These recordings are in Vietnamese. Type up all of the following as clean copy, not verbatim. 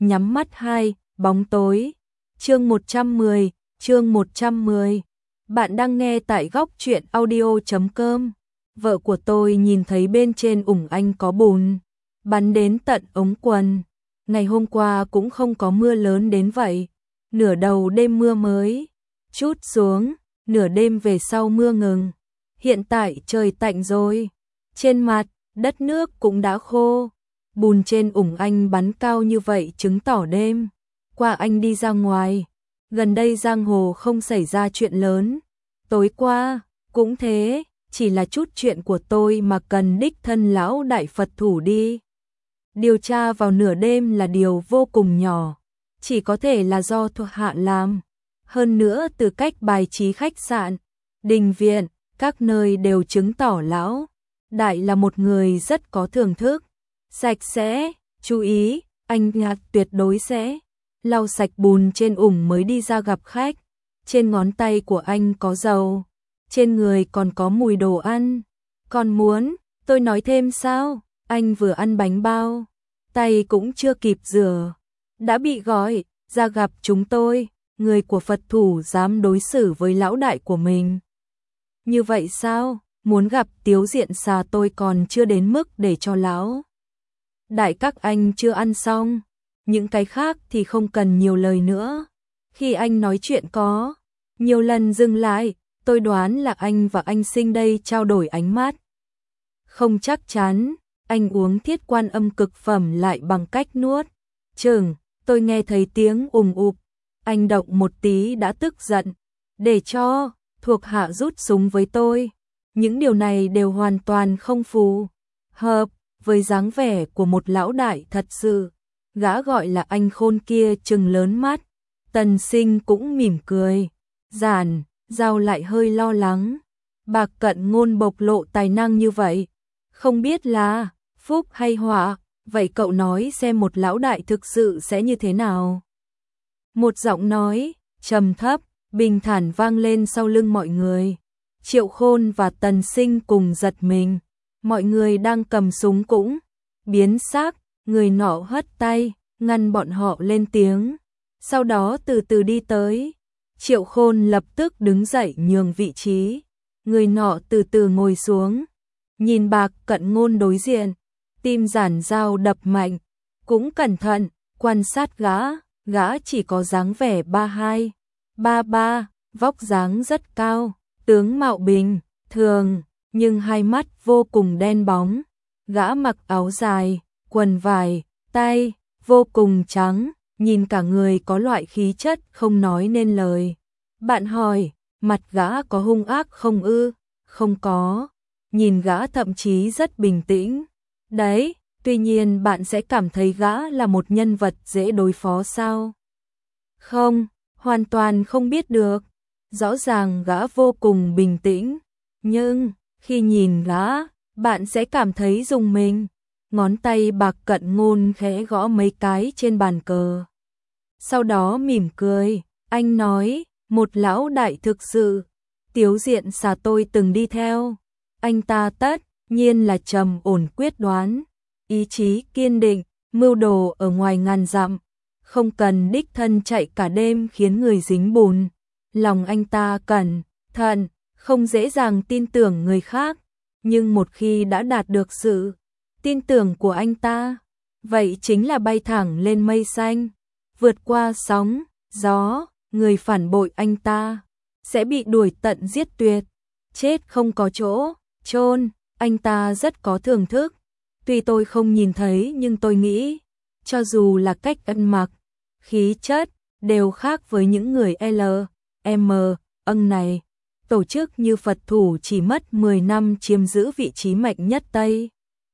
nhắm mắt hai, bóng tối. Chương 110. Bạn đang nghe tại góc truyện audio.com. Vợ của tôi nhìn thấy bên trên ủng anh có bùn bắn đến tận ống quần. Ngày hôm qua cũng không có mưa lớn đến vậy. Nửa đầu đêm mưa mới chút xuống, nửa đêm về sau mưa ngừng. Hiện tại trời tạnh rồi. Trên mặt, đất nước cũng đã khô. Bùn trên ủng anh bắn cao như vậy chứng tỏ đêm qua anh đi ra ngoài. Gần đây giang hồ không xảy ra chuyện lớn. Tối qua, cũng thế, chỉ là chút chuyện của tôi mà cần đích thân lão đại Phật thủ đi điều tra vào nửa đêm là điều vô cùng nhỏ. Chỉ có thể là do thuộc hạ làm. Hơn nữa từ cách bài trí khách sạn, đình viện, các nơi đều chứng tỏ lão đại là một người rất có thưởng thức. Sạch sẽ, chú ý, anh nhạc tuyệt đối sẽ lau sạch bùn trên ủng mới đi ra gặp khách. Trên ngón tay của anh có dầu, trên người còn có mùi đồ ăn. Còn muốn, tôi nói thêm sao? Anh vừa ăn bánh bao, tay cũng chưa kịp rửa, đã bị gọi ra gặp chúng tôi. Người của Phật thủ dám đối xử với lão đại của mình như vậy sao? Muốn gặp Tiếu Diện Xà tôi còn chưa đến mức để cho lão đại các anh chưa ăn xong. Những cái khác thì không cần nhiều lời nữa. Khi anh nói chuyện có nhiều lần dừng lại, tôi đoán là anh và anh Sinh đây trao đổi ánh mắt. Không chắc chắn, anh uống Thiết Quan Âm cực phẩm lại bằng cách nuốt chừng. Tôi nghe thấy tiếng ùm ụp, anh động một tí đã tức giận, để cho thuộc hạ rút súng với tôi. Những điều này đều hoàn toàn không phù hợp với dáng vẻ của một lão đại thật sự. Gã gọi là anh khôn kia trừng lớn mắt. Tần Sinh cũng mỉm cười. Giản Giao lại hơi lo lắng. Bạc Cận Ngôn bộc lộ tài năng như vậy, không biết là phúc hay họa. Vậy cậu nói xem một lão đại thực sự sẽ như thế nào? Một giọng nói trầm thấp, bình thản vang lên sau lưng mọi người. Triệu Khôn và Tần Sinh cùng giật mình. Mọi người đang cầm súng cũng biến sắc. Người nọ hất tay ngăn bọn họ lên tiếng, sau đó từ từ đi tới. Triệu Khôn lập tức đứng dậy nhường vị trí. Người nọ từ từ ngồi xuống, nhìn Bạc Cận Ngôn đối diện. Tim Giản Giao đập mạnh, cũng cẩn thận quan sát gã. Gã chỉ có dáng vẻ 32, 33, vóc dáng rất cao, tướng mạo bình thường, nhưng hai mắt vô cùng đen bóng. Gã mặc áo dài, quần vải, tay vô cùng trắng, nhìn cả người có loại khí chất không nói nên lời. Bạn hỏi, mặt gã có hung ác không ư? Không có, nhìn gã thậm chí rất bình tĩnh. Đấy, tuy nhiên bạn sẽ cảm thấy gã là một nhân vật dễ đối phó sao? Không, hoàn toàn không biết được. Rõ ràng gã vô cùng bình tĩnh, nhưng khi nhìn gã, bạn sẽ cảm thấy rùng mình. Ngón tay Bạc Cận Ngôn khẽ gõ mấy cái trên bàn cờ. Sau đó mỉm cười, anh nói, một lão đại thực sự. Tiếu Diện Xà tôi từng đi theo. Anh ta tất nhiên là trầm ổn quyết đoán, ý chí kiên định, mưu đồ ở ngoài ngàn dặm. Không cần đích thân chạy cả đêm khiến người dính bùn. Lòng anh ta cẩn thận, không dễ dàng tin tưởng người khác. Nhưng một khi đã đạt được sự tin tưởng của anh ta, vậy chính là bay thẳng lên mây xanh, vượt qua sóng, gió. Người phản bội anh ta sẽ bị đuổi tận giết tuyệt, chết không có chỗ chôn. Anh ta rất có thưởng thức. Tuy tôi không nhìn thấy nhưng tôi nghĩ, cho dù là cách ăn mặc, khí chất, đều khác với những người LM này. Tổ chức như Phật thủ chỉ mất 10 năm chiếm giữ vị trí mạnh nhất Tây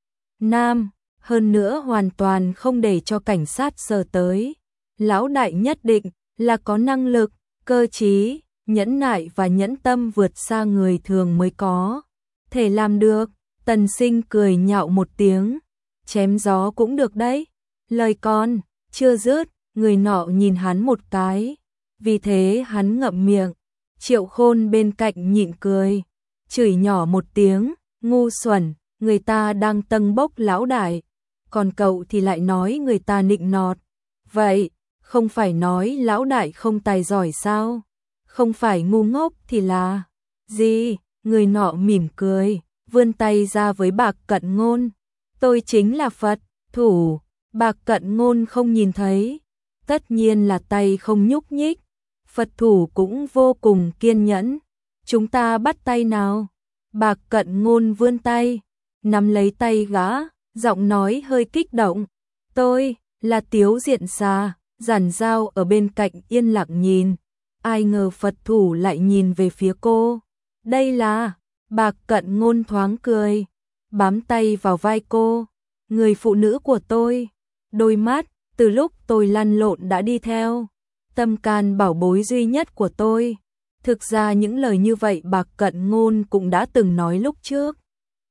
Nam, hơn nữa hoàn toàn không để cho cảnh sát sờ tới. Lão đại nhất định là có năng lực, cơ trí, nhẫn nại và nhẫn tâm vượt xa người thường mới có thể làm được. Tần Sinh cười nhạo một tiếng, chém gió cũng được đấy. Lời con chưa dứt, người nọ nhìn hắn một cái, vì thế hắn ngậm miệng. Triệu Khôn bên cạnh nhịn cười, chửi nhỏ một tiếng, ngu xuẩn, người ta đang tâng bốc lão đại, còn cậu thì lại nói người ta nịnh nọt. Vậy, không phải nói lão đại không tài giỏi sao? Không phải ngu ngốc thì là gì? Người nọ mỉm cười, vươn tay ra với Bạc Cận Ngôn. Tôi chính là Phật thủ. Bạc Cận Ngôn không nhìn thấy, tất nhiên là tay không nhúc nhích. Phật thủ cũng vô cùng kiên nhẫn. Chúng ta bắt tay nào? Bạc Cận Ngôn vươn tay, nắm lấy tay gã, giọng nói hơi kích động. Tôi là Tiếu Diện Xà. Giản Dao ở bên cạnh yên lặng nhìn. Ai ngờ Phật thủ lại nhìn về phía cô. Đây là... Bạc Cận Ngôn thoáng cười, bám tay vào vai cô. Người phụ nữ của tôi. Đôi mắt, từ lúc tôi lăn lộn đã đi theo. Tâm can bảo bối duy nhất của tôi. Thực ra những lời như vậy Bạc Cận Ngôn cũng đã từng nói lúc trước,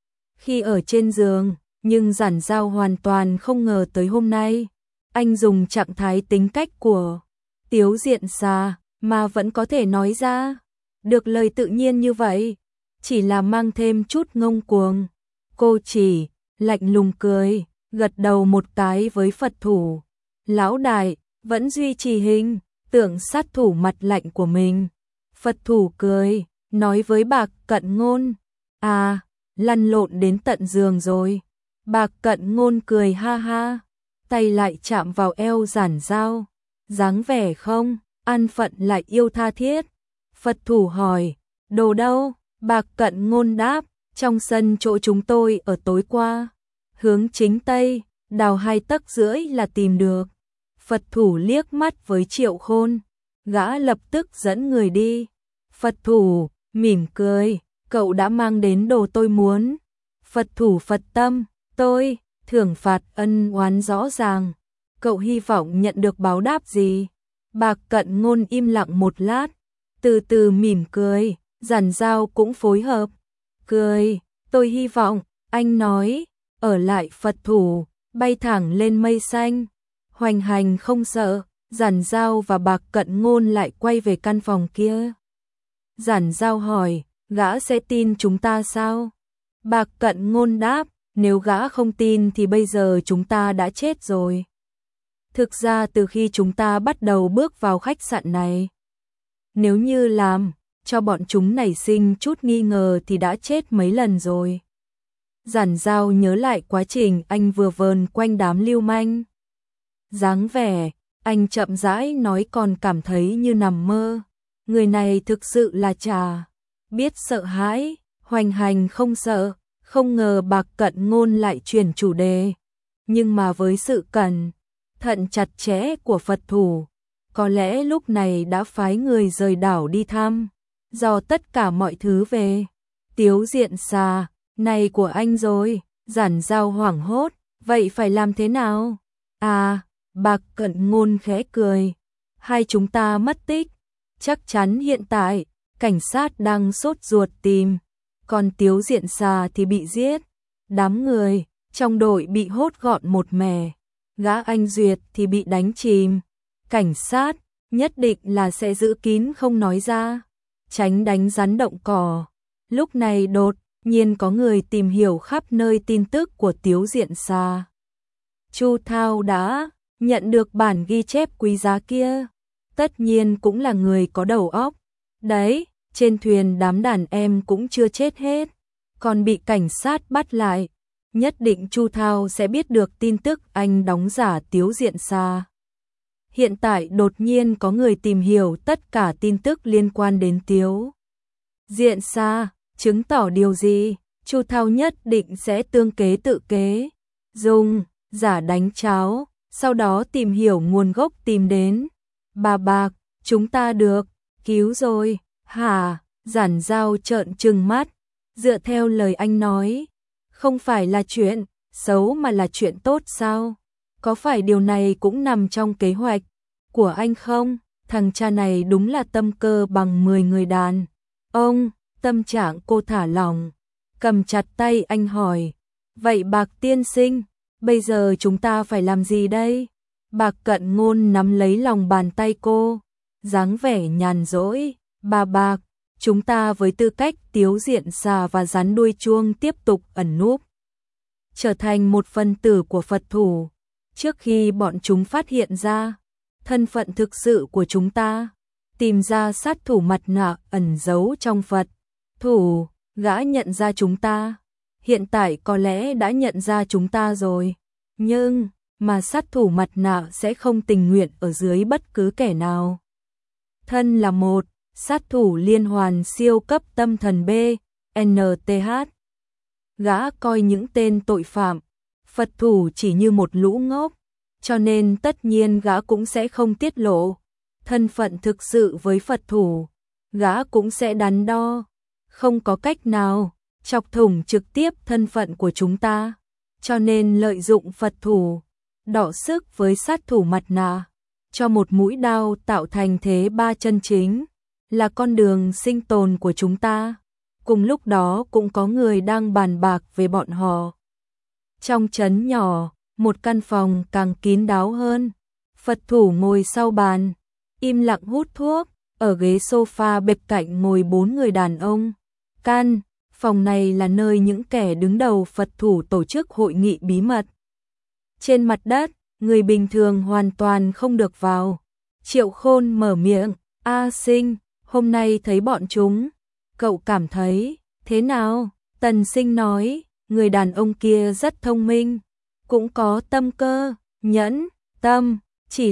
khi ở trên giường, nhưng Giản Dao hoàn toàn không ngờ tới hôm nay. Anh dùng trạng thái tính cách của Tiếu Diện Xà mà vẫn có thể nói ra được lời tự nhiên như vậy, chỉ là mang thêm chút ngông cuồng. Cô chỉ lạnh lùng cười, gật đầu một cái với Phật thủ. Lão đại vẫn duy trì hình tượng sát thủ mặt lạnh của mình. Phật thủ cười, nói với Bạc Cận Ngôn. À, lăn lộn đến tận giường rồi. Bạc Cận Ngôn cười ha ha, tay lại chạm vào eo Giản Dao. Dáng vẻ không, an phận lại yêu tha thiết. Phật thủ hỏi, đồ đâu? Bạc Cận Ngôn đáp, trong sân chỗ chúng tôi ở tối qua. Hướng chính Tây, đào 2 tấc rưỡi là tìm được. Phật thủ liếc mắt với Triệu Khôn, gã lập tức dẫn người đi. Phật thủ mỉm cười, cậu đã mang đến đồ tôi muốn. Phật thủ Phật tâm, tôi thưởng phạt ân oán rõ ràng. Cậu hy vọng nhận được báo đáp gì? Bạc Cận Ngôn im lặng một lát, từ từ mỉm cười. Giản Dao cũng phối hợp cười. Tôi hy vọng, anh nói, ở lại Phật thủ, bay thẳng lên mây xanh, hoành hành không sợ. Giản Dao và Bạc Cận Ngôn lại quay về căn phòng kia. Giản Dao hỏi, gã sẽ tin chúng ta sao? Bạc Cận Ngôn đáp, nếu gã không tin thì bây giờ chúng ta đã chết rồi. Thực ra từ khi chúng ta bắt đầu bước vào khách sạn này, nếu như làm cho bọn chúng nảy sinh chút nghi ngờ thì đã chết mấy lần rồi. Giản Dao nhớ lại quá trình anh vừa vờn quanh đám lưu manh. Dáng vẻ, anh chậm rãi nói còn cảm thấy như nằm mơ. Người này thực sự là chả biết sợ hãi, hoành hành không sợ. Không ngờ Bạc Cận Ngôn lại chuyển chủ đề. Nhưng mà với sự cẩn thận chặt chẽ của Phật thủ, có lẽ lúc này đã phái người rời đảo đi thăm dò tất cả mọi thứ về Tiếu Diện Xà này của anh rồi. Giản Dao hoảng hốt, vậy phải làm thế nào? À, Bạc Cận Ngôn khẽ cười, hai chúng ta mất tích, chắc chắn hiện tại cảnh sát đang sốt ruột tìm, còn Tiếu Diện Xà thì bị giết. Đám người trong đội bị hốt gọn một mẻ, gã anh Duyệt thì bị đánh chìm. Cảnh sát nhất định là sẽ giữ kín không nói ra, tránh đánh rắn động cỏ. Lúc này đột nhiên có người tìm hiểu khắp nơi tin tức của Tiếu Diện Xà. Chu Thao đã nhận được bản ghi chép quý giá kia, tất nhiên cũng là người có đầu óc. Đấy, trên thuyền đám đàn em cũng chưa chết hết, còn bị cảnh sát bắt lại. Nhất định Chu Thao sẽ biết được tin tức anh đóng giả Tiếu Diện Xà. Hiện tại đột nhiên có người tìm hiểu tất cả tin tức liên quan đến Tiếu Diện Xà, chứng tỏ điều gì? Chu Thao nhất định sẽ tương kế tự kế, dùng giả đánh cháo, sau đó tìm hiểu nguồn gốc tìm đến. Bà Bạc, chúng ta được cứu rồi. Hả? Giản Dao trợn trừng mắt, dựa theo lời anh nói, không phải là chuyện xấu mà là chuyện tốt sao? Có phải điều này cũng nằm trong kế hoạch của anh không? Thằng cha này đúng là tâm cơ bằng 10 người đàn ông. Tâm trạng cô thả lỏng, cầm chặt tay anh hỏi, vậy Bạc tiên sinh, bây giờ chúng ta phải làm gì đây? Bạc Cận Ngôn nắm lấy lòng bàn tay cô, dáng vẻ nhàn rỗi. Bà Bạc, chúng ta với tư cách Tiếu Diện Xà và rắn đuôi chuông tiếp tục ẩn núp, trở thành một phần tử của Phật thủ. trước khi bọn chúng phát hiện ra thân phận thực sự của chúng ta, tìm ra sát thủ mặt nạ ẩn giấu trong Phật thủ, gã nhận ra chúng ta. Hiện tại có lẽ đã nhận ra chúng ta rồi, nhưng mà sát thủ mặt nạ sẽ không tình nguyện ở dưới bất cứ kẻ nào. Thân là một sát thủ liên hoàn siêu cấp tâm thần B, NTH. Gã coi những tên tội phạm, Phật thủ chỉ như một lũ ngốc, cho nên tất nhiên gã cũng sẽ không tiết lộ thân phận thực sự với Phật thủ. Gã cũng sẽ đắn đo, không có cách nào chọc thủng trực tiếp thân phận của chúng ta, cho nên lợi dụng Phật thủ, đọ sức với sát thủ mặt nạ, cho một mũi đao tạo thành thế ba chân chính, là con đường sinh tồn của chúng ta. Cùng lúc đó cũng có người đang bàn bạc về bọn họ. Trong trấn nhỏ, một căn phòng càng kín đáo hơn. Phật thủ ngồi sau bàn, im lặng hút thuốc, ở ghế sofa bên cạnh ngồi 4 người đàn ông. Căn phòng này là nơi những kẻ đứng đầu Phật thủ tổ chức hội nghị bí mật. Trên mặt đất, người bình thường hoàn toàn không được vào. Triệu Khôn mở miệng, "A Sinh, hôm nay thấy bọn chúng, cậu cảm thấy thế nào?" Tần Sinh nói, người đàn ông kia rất thông minh, cũng có tâm cơ, nhẫn, tâm, chỉ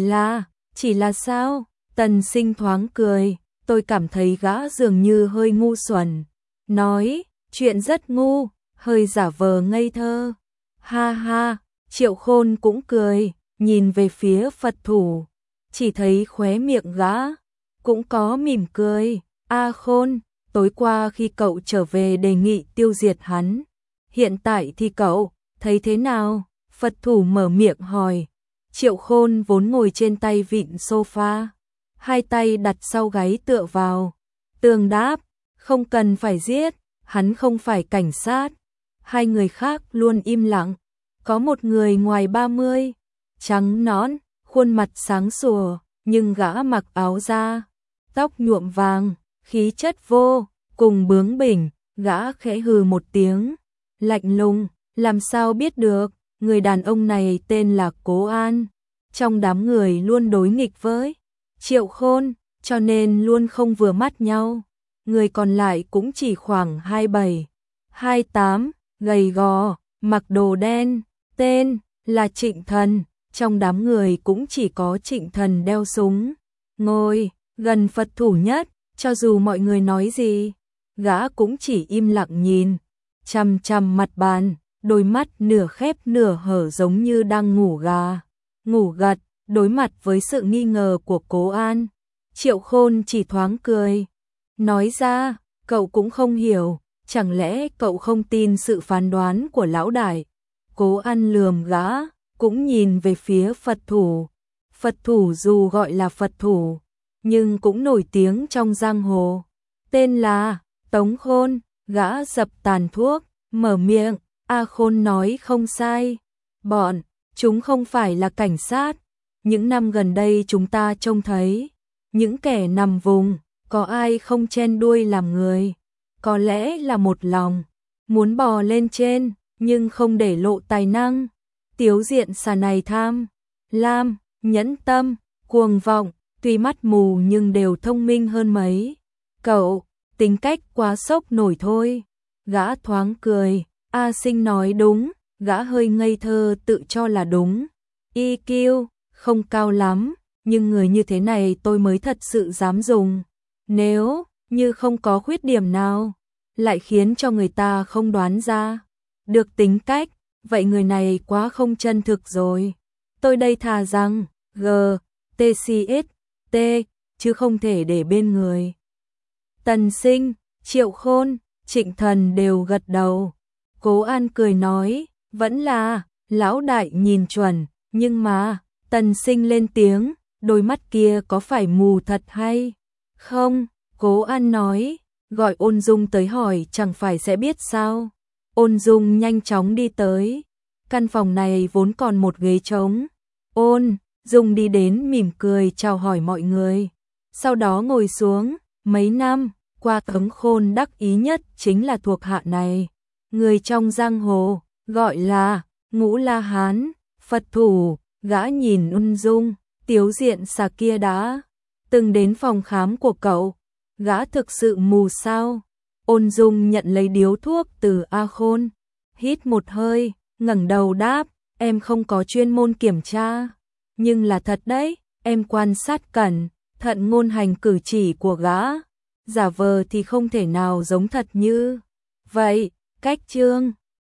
là sao? Tần Sinh thoáng cười, tôi cảm thấy gã dường như hơi ngu xuẩn. Nói, chuyện rất ngu, hơi giả vờ ngây thơ. Ha ha, Triệu Khôn cũng cười, nhìn về phía Phật thủ, chỉ thấy khóe miệng gã cũng có mỉm cười. A Khôn, tối qua khi cậu trở về đề nghị tiêu diệt hắn, hiện tại thì cậu thấy thế nào? Phật thủ mở miệng hỏi. Triệu Khôn vốn ngồi trên tay vịn sofa, hai tay đặt sau gáy tựa vào tường đáp, không cần phải giết, hắn không phải cảnh sát. Hai người khác luôn im lặng. Có một người ngoài 30, trắng nõn, khuôn mặt sáng sủa, nhưng gã mặc áo da, tóc nhuộm vàng, khí chất vô cùng bướng bỉnh. Gã khẽ hừ một tiếng, lạnh lùng, làm sao biết được. Người đàn ông này tên là Cố An, trong đám người luôn đối nghịch với Triệu Khôn, cho nên luôn không vừa mắt nhau. Người còn lại cũng chỉ khoảng 27, 28, gầy gò, mặc đồ đen, tên là Trịnh Thần. Trong đám người cũng chỉ có Trịnh Thần đeo súng, ngồi gần Phật thủ nhất. Cho dù mọi người nói gì, gã cũng chỉ im lặng nhìn chằm chằm mặt bàn, đôi mắt nửa khép nửa hở giống như đang ngủ gà ngủ gật. Đối mặt với sự nghi ngờ của Cố An, Triệu Khôn chỉ thoáng cười, nói ra, cậu cũng không hiểu, chẳng lẽ cậu không tin sự phán đoán của lão đại? Cố An lườm gã, cũng nhìn về phía Phật thủ. Phật thủ dù gọi là Phật thủ, nhưng cũng nổi tiếng trong giang hồ, tên là Tống Khôn. Gã dập tàn thuốc, mở miệng, A Khôn nói không sai, bọn chúng không phải là cảnh sát. Những năm gần đây chúng ta trông thấy những kẻ nằm vùng, có ai không chen đuôi làm người, có lẽ là một lòng muốn bò lên trên, nhưng không để lộ tài năng. Tiếu diện xà này tham lam, nhẫn tâm, cuồng vọng, tuy mắt mù nhưng đều thông minh hơn mấy cậu, tính cách quá sốc nổi thôi. Gã thoáng cười, A Sinh nói đúng, gã hơi ngây thơ tự cho là đúng. EQ không cao lắm, nhưng người như thế này tôi mới thật sự dám dùng. Nếu như không có khuyết điểm nào, lại khiến cho người ta không đoán ra được tính cách, vậy người này quá không chân thực rồi. Tôi đây thà rằng GTCST, chứ không thể để bên người. Tần Sinh, Triệu Khôn, Trịnh Thần đều gật đầu. Cố An cười nói, vẫn là lão đại nhìn chuẩn, nhưng mà Tần Sinh lên tiếng, đôi mắt kia có phải mù thật hay không? Cố An nói, gọi Ôn Dung tới hỏi chẳng phải sẽ biết sao. Ôn Dung nhanh chóng đi tới. Căn phòng này vốn còn một ghế trống. Ôn Dung đi đến mỉm cười chào hỏi mọi người, sau đó ngồi xuống. Mấy năm qua Tống Khôn đắc ý nhất chính là thuộc hạ này. Người trong giang hồ gọi là Ngũ La Hán. Phật thủ Gã nhìn ung dung, Tiếu Diện Xà kia đã từng đến phòng khám của cậu. Gã thực sự mù sao? Ôn Dung nhận lấy điếu thuốc từ A Khôn, hít một hơi, ngẩng đầu đáp, em không có chuyên môn kiểm tra. Nhưng là thật đấy, em quan sát cẩn thận ngôn hành cử chỉ của gã. Giả vờ thì không thể nào giống thật như vậy. Cách Trương